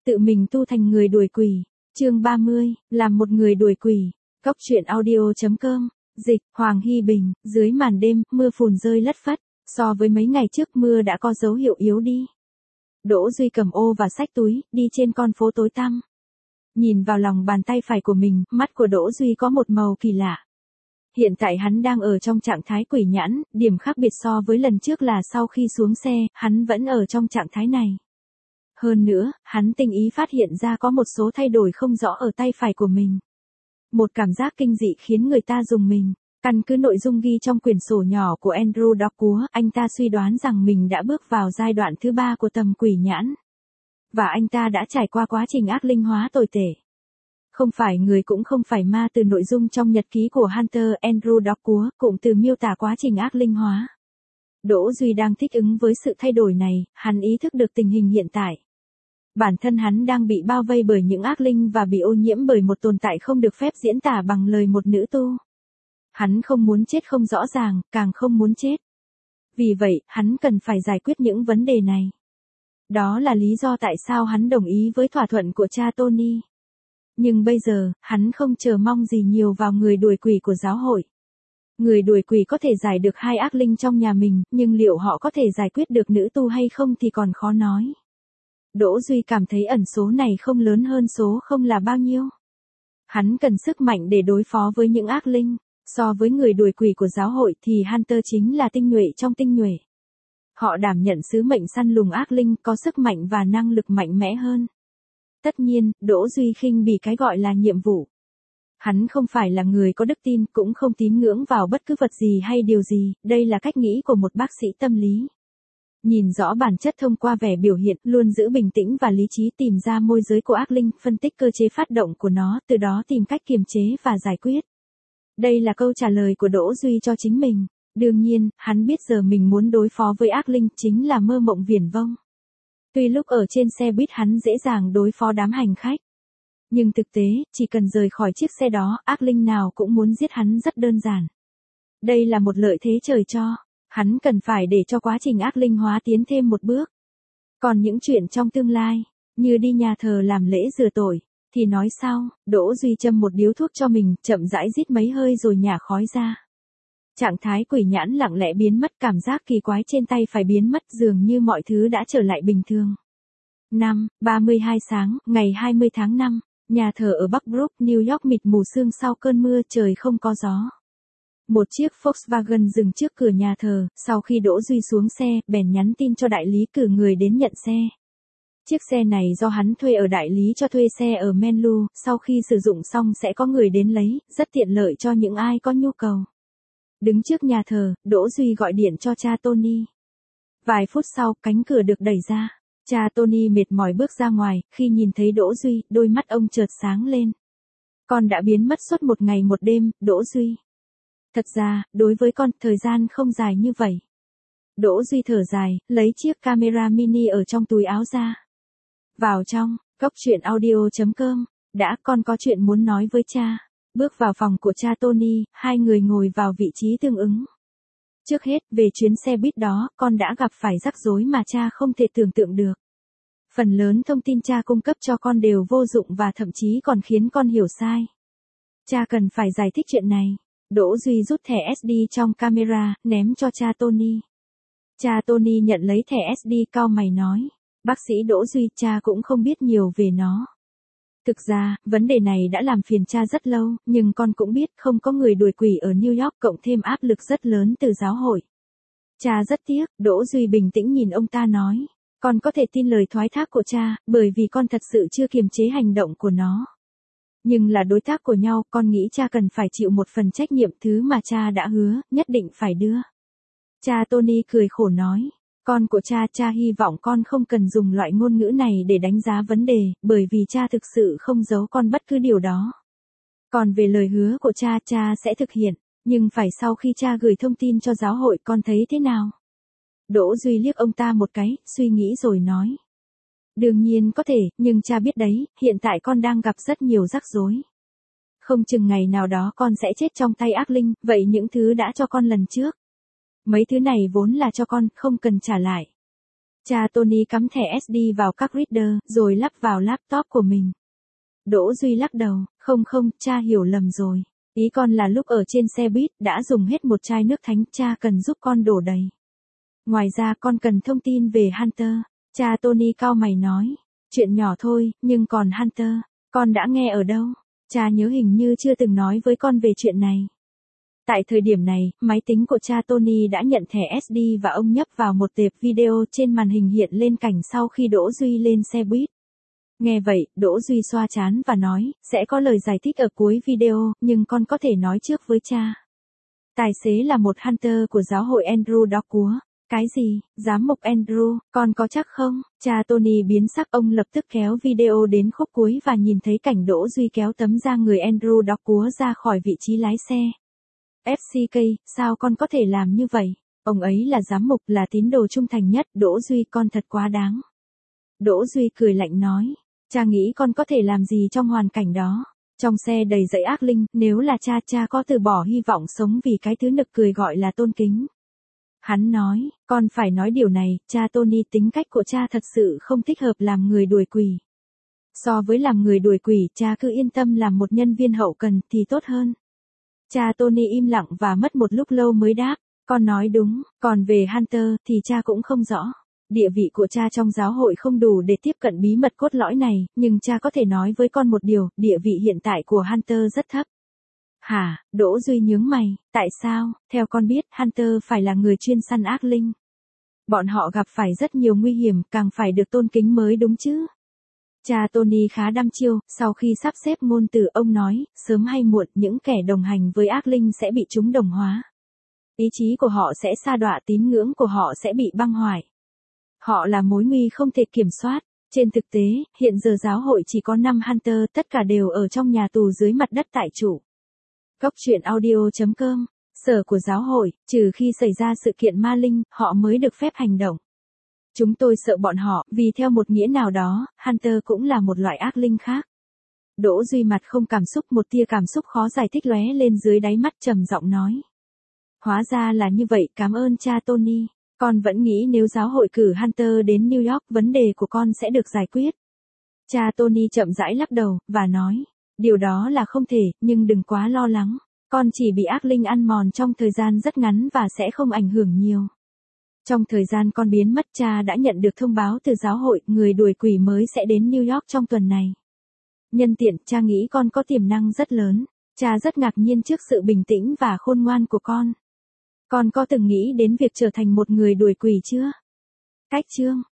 Tự mình tu thành người đuổi quỷ. Chương 30, làm một người đuổi quỷ. Cóc truyện audio.com. Dịch, Hoàng Hy Bình. Dưới màn đêm, mưa phùn rơi lất phất. So với mấy ngày trước mưa đã có dấu hiệu yếu đi. Đỗ Duy cầm ô và xách túi, đi trên con phố tối tăm. Nhìn vào lòng bàn tay phải của mình, mắt của Đỗ Duy có một màu kỳ lạ. Hiện tại hắn đang ở trong trạng thái quỷ nhãn, điểm khác biệt so với lần trước là sau khi xuống xe, hắn vẫn ở trong trạng thái này. Hơn nữa, hắn tinh ý phát hiện ra có một số thay đổi không rõ ở tay phải của mình. Một cảm giác kinh dị khiến người ta rùng mình. Căn cứ nội dung ghi trong quyển sổ nhỏ của Andrew Dockworth, anh ta suy đoán rằng mình đã bước vào giai đoạn thứ 3 của tầm quỷ nhãn. Và anh ta đã trải qua quá trình ác linh hóa tồi tệ. Không phải người cũng không phải ma. Từ nội dung trong nhật ký của Hunter Andrew Dockworth, cụm từ miêu tả quá trình ác linh hóa. Đỗ Duy đang thích ứng với sự thay đổi này, hắn ý thức được tình hình hiện tại. Bản thân hắn đang bị bao vây bởi những ác linh và bị ô nhiễm bởi một tồn tại không được phép diễn tả bằng lời một nữ tu. Hắn không muốn chết không rõ ràng, càng không muốn chết. Vì vậy, hắn cần phải giải quyết những vấn đề này. Đó là lý do tại sao hắn đồng ý với thỏa thuận của cha Tony. Nhưng bây giờ, hắn không chờ mong gì nhiều vào người đuổi quỷ của giáo hội. Người đuổi quỷ có thể giải được 2 ác linh trong nhà mình, nhưng liệu họ có thể giải quyết được nữ tu hay không thì còn khó nói. Đỗ Duy cảm thấy ẩn số này không lớn hơn số không là bao nhiêu. Hắn cần sức mạnh để đối phó với những ác linh. So với người đuổi quỷ của giáo hội thì Hunter chính là tinh nhuệ trong tinh nhuệ. Họ đảm nhận sứ mệnh săn lùng ác linh, có sức mạnh và năng lực mạnh mẽ hơn. Tất nhiên, Đỗ Duy khinh bỉ cái gọi là nhiệm vụ. Hắn không phải là người có đức tin, cũng không tín ngưỡng vào bất cứ vật gì hay điều gì, đây là cách nghĩ của một bác sĩ tâm lý. Nhìn rõ bản chất thông qua vẻ biểu hiện, luôn giữ bình tĩnh và lý trí, tìm ra môi giới của ác linh, phân tích cơ chế phát động của nó, từ đó tìm cách kiềm chế và giải quyết. Đây là câu trả lời của Đỗ Duy cho chính mình. Đương nhiên, hắn biết giờ mình muốn đối phó với ác linh chính là mơ mộng viển vông. Tuy lúc ở trên xe buýt hắn dễ dàng đối phó đám hành khách. Nhưng thực tế, chỉ cần rời khỏi chiếc xe đó, ác linh nào cũng muốn giết hắn rất đơn giản. Đây là một lợi thế trời cho. Hắn cần phải để cho quá trình ác linh hóa tiến thêm một bước. Còn những chuyện trong tương lai, như đi nhà thờ làm lễ rửa tội, thì nói sau. Đỗ Duy châm một điếu thuốc cho mình, chậm rãi rít mấy hơi rồi nhả khói ra. Trạng thái quỷ nhãn lặng lẽ biến mất, cảm giác kỳ quái trên tay phải biến mất, dường như mọi thứ đã trở lại bình thường. 5:32 sáng, ngày 20 tháng 5, nhà thờ ở Bắc Brook, New York mịt mù sương sau cơn mưa, trời không có gió. Một chiếc Volkswagen dừng trước cửa nhà thờ, sau khi Đỗ Duy xuống xe, bèn nhắn tin cho đại lý cử người đến nhận xe. Chiếc xe này do hắn thuê ở đại lý cho thuê xe ở Menlo, sau khi sử dụng xong sẽ có người đến lấy, rất tiện lợi cho những ai có nhu cầu. Đứng trước nhà thờ, Đỗ Duy gọi điện cho cha Tony. Vài phút sau, cánh cửa được đẩy ra. Cha Tony mệt mỏi bước ra ngoài, khi nhìn thấy Đỗ Duy, đôi mắt ông chợt sáng lên. Con đã biến mất suốt một ngày một đêm, Đỗ Duy. Thật ra, đối với con, thời gian không dài như vậy. Đỗ Duy thở dài, lấy chiếc camera mini ở trong túi áo ra. Vào trong, cóc truyện audio.com. Đã, con có chuyện muốn nói với cha. Bước vào phòng của cha Tony, hai người ngồi vào vị trí tương ứng. Trước hết, về chuyến xe buýt đó, con đã gặp phải rắc rối mà cha không thể tưởng tượng được. Phần lớn thông tin cha cung cấp cho con đều vô dụng và thậm chí còn khiến con hiểu sai. Cha cần phải giải thích chuyện này. Đỗ Duy rút thẻ SD trong camera, ném cho cha Tony. Cha Tony nhận lấy thẻ SD, cau mày nói. Bác sĩ Đỗ Duy, cha cũng không biết nhiều về nó. Thực ra, vấn đề này đã làm phiền cha rất lâu, nhưng con cũng biết không có người đuổi quỷ ở New York, cộng thêm áp lực rất lớn từ giáo hội. Cha rất tiếc. Đỗ Duy bình tĩnh nhìn ông ta nói. Con có thể tin lời thoái thác của cha, bởi vì con thật sự chưa kiềm chế hành động của nó. Nhưng là đối tác của nhau, con nghĩ cha cần phải chịu một phần trách nhiệm, thứ mà cha đã hứa, nhất định phải đưa. Cha Tony cười khổ nói. Con của cha hy vọng con không cần dùng loại ngôn ngữ này để đánh giá vấn đề, bởi vì cha thực sự không giấu con bất cứ điều đó. Còn về lời hứa của cha sẽ thực hiện, nhưng phải sau khi cha gửi thông tin cho giáo hội, con thấy thế nào? Đỗ Duy liếc ông ta một cái, suy nghĩ rồi nói. Đương nhiên có thể, nhưng cha biết đấy, hiện tại con đang gặp rất nhiều rắc rối. Không chừng ngày nào đó con sẽ chết trong tay ác linh, vậy những thứ đã cho con lần trước. Mấy thứ này vốn là cho con, không cần trả lại. Cha Tony cắm thẻ SD vào các reader, rồi lắp vào laptop của mình. Đỗ Duy lắc đầu, không, cha hiểu lầm rồi. Ý con là lúc ở trên xe buýt, đã dùng hết một chai nước thánh, cha cần giúp con đổ đầy. Ngoài ra con cần thông tin về Hunter. Cha Tony cau mày nói, chuyện nhỏ thôi, nhưng còn Hunter, con đã nghe ở đâu? Cha nhớ hình như chưa từng nói với con về chuyện này. Tại thời điểm này, máy tính của cha Tony đã nhận thẻ SD và ông nhấp vào một tệp video trên màn hình hiện lên cảnh sau khi Đỗ Duy lên xe buýt. Nghe vậy, Đỗ Duy xoa trán và nói, sẽ có lời giải thích ở cuối video, nhưng con có thể nói trước với cha. Tài xế là một Hunter của giáo hội Andrew đó cúa. Cái gì, giám mục Andrew, con có chắc không? Cha Tony biến sắc, ông lập tức kéo video đến khúc cuối và nhìn thấy cảnh Đỗ Duy kéo tấm da người Andrew đó cúa ra khỏi vị trí lái xe. FCK, sao con có thể làm như vậy? Ông ấy là giám mục, là tín đồ trung thành nhất, Đỗ Duy con thật quá đáng. Đỗ Duy cười lạnh nói, cha nghĩ con có thể làm gì trong hoàn cảnh đó? Trong xe đầy dẫy ác linh, nếu là cha có từ bỏ hy vọng sống vì cái thứ nực cười gọi là tôn kính. Hắn nói, con phải nói điều này, cha Tony, tính cách của cha thật sự không thích hợp làm người đuổi quỷ. So với làm người đuổi quỷ, cha cứ yên tâm làm một nhân viên hậu cần thì tốt hơn. Cha Tony im lặng và mất một lúc lâu mới đáp, con nói đúng, còn về Hunter thì cha cũng không rõ. Địa vị của cha trong giáo hội không đủ để tiếp cận bí mật cốt lõi này, nhưng cha có thể nói với con một điều, địa vị hiện tại của Hunter rất thấp. Hả? Đỗ Duy nhướng mày, tại sao? Theo con biết, Hunter phải là người chuyên săn ác linh. Bọn họ gặp phải rất nhiều nguy hiểm, càng phải được tôn kính mới đúng chứ. Cha Tony khá đăm chiêu, sau khi sắp xếp ngôn từ ông nói, sớm hay muộn những kẻ đồng hành với ác linh sẽ bị chúng đồng hóa. Ý chí của họ sẽ sa đọa, tín ngưỡng của họ sẽ bị băng hoại. Họ là mối nguy không thể kiểm soát. Trên thực tế, hiện giờ giáo hội chỉ có 5 Hunter, tất cả đều ở trong nhà tù dưới mặt đất tại trụ. Góc truyện audio.com, sở của giáo hội, trừ khi xảy ra sự kiện ma linh, họ mới được phép hành động. Chúng tôi sợ bọn họ, vì theo một nghĩa nào đó, Hunter cũng là một loại ác linh khác. Đỗ Duy mặt không cảm xúc, một tia cảm xúc khó giải thích lóe lên dưới đáy mắt, trầm giọng nói. Hóa ra là như vậy, cảm ơn cha Tony. Con vẫn nghĩ nếu giáo hội cử Hunter đến New York, vấn đề của con sẽ được giải quyết. Cha Tony chậm rãi lắc đầu, và nói, điều đó là không thể, nhưng đừng quá lo lắng. Con chỉ bị ác linh ăn mòn trong thời gian rất ngắn và sẽ không ảnh hưởng nhiều. Trong thời gian con biến mất, cha đã nhận được thông báo từ giáo hội, người đuổi quỷ mới sẽ đến New York trong tuần này. Nhân tiện, cha nghĩ con có tiềm năng rất lớn. Cha rất ngạc nhiên trước sự bình tĩnh và khôn ngoan của con. Con có từng nghĩ đến việc trở thành một người đuổi quỷ chưa? Cách chương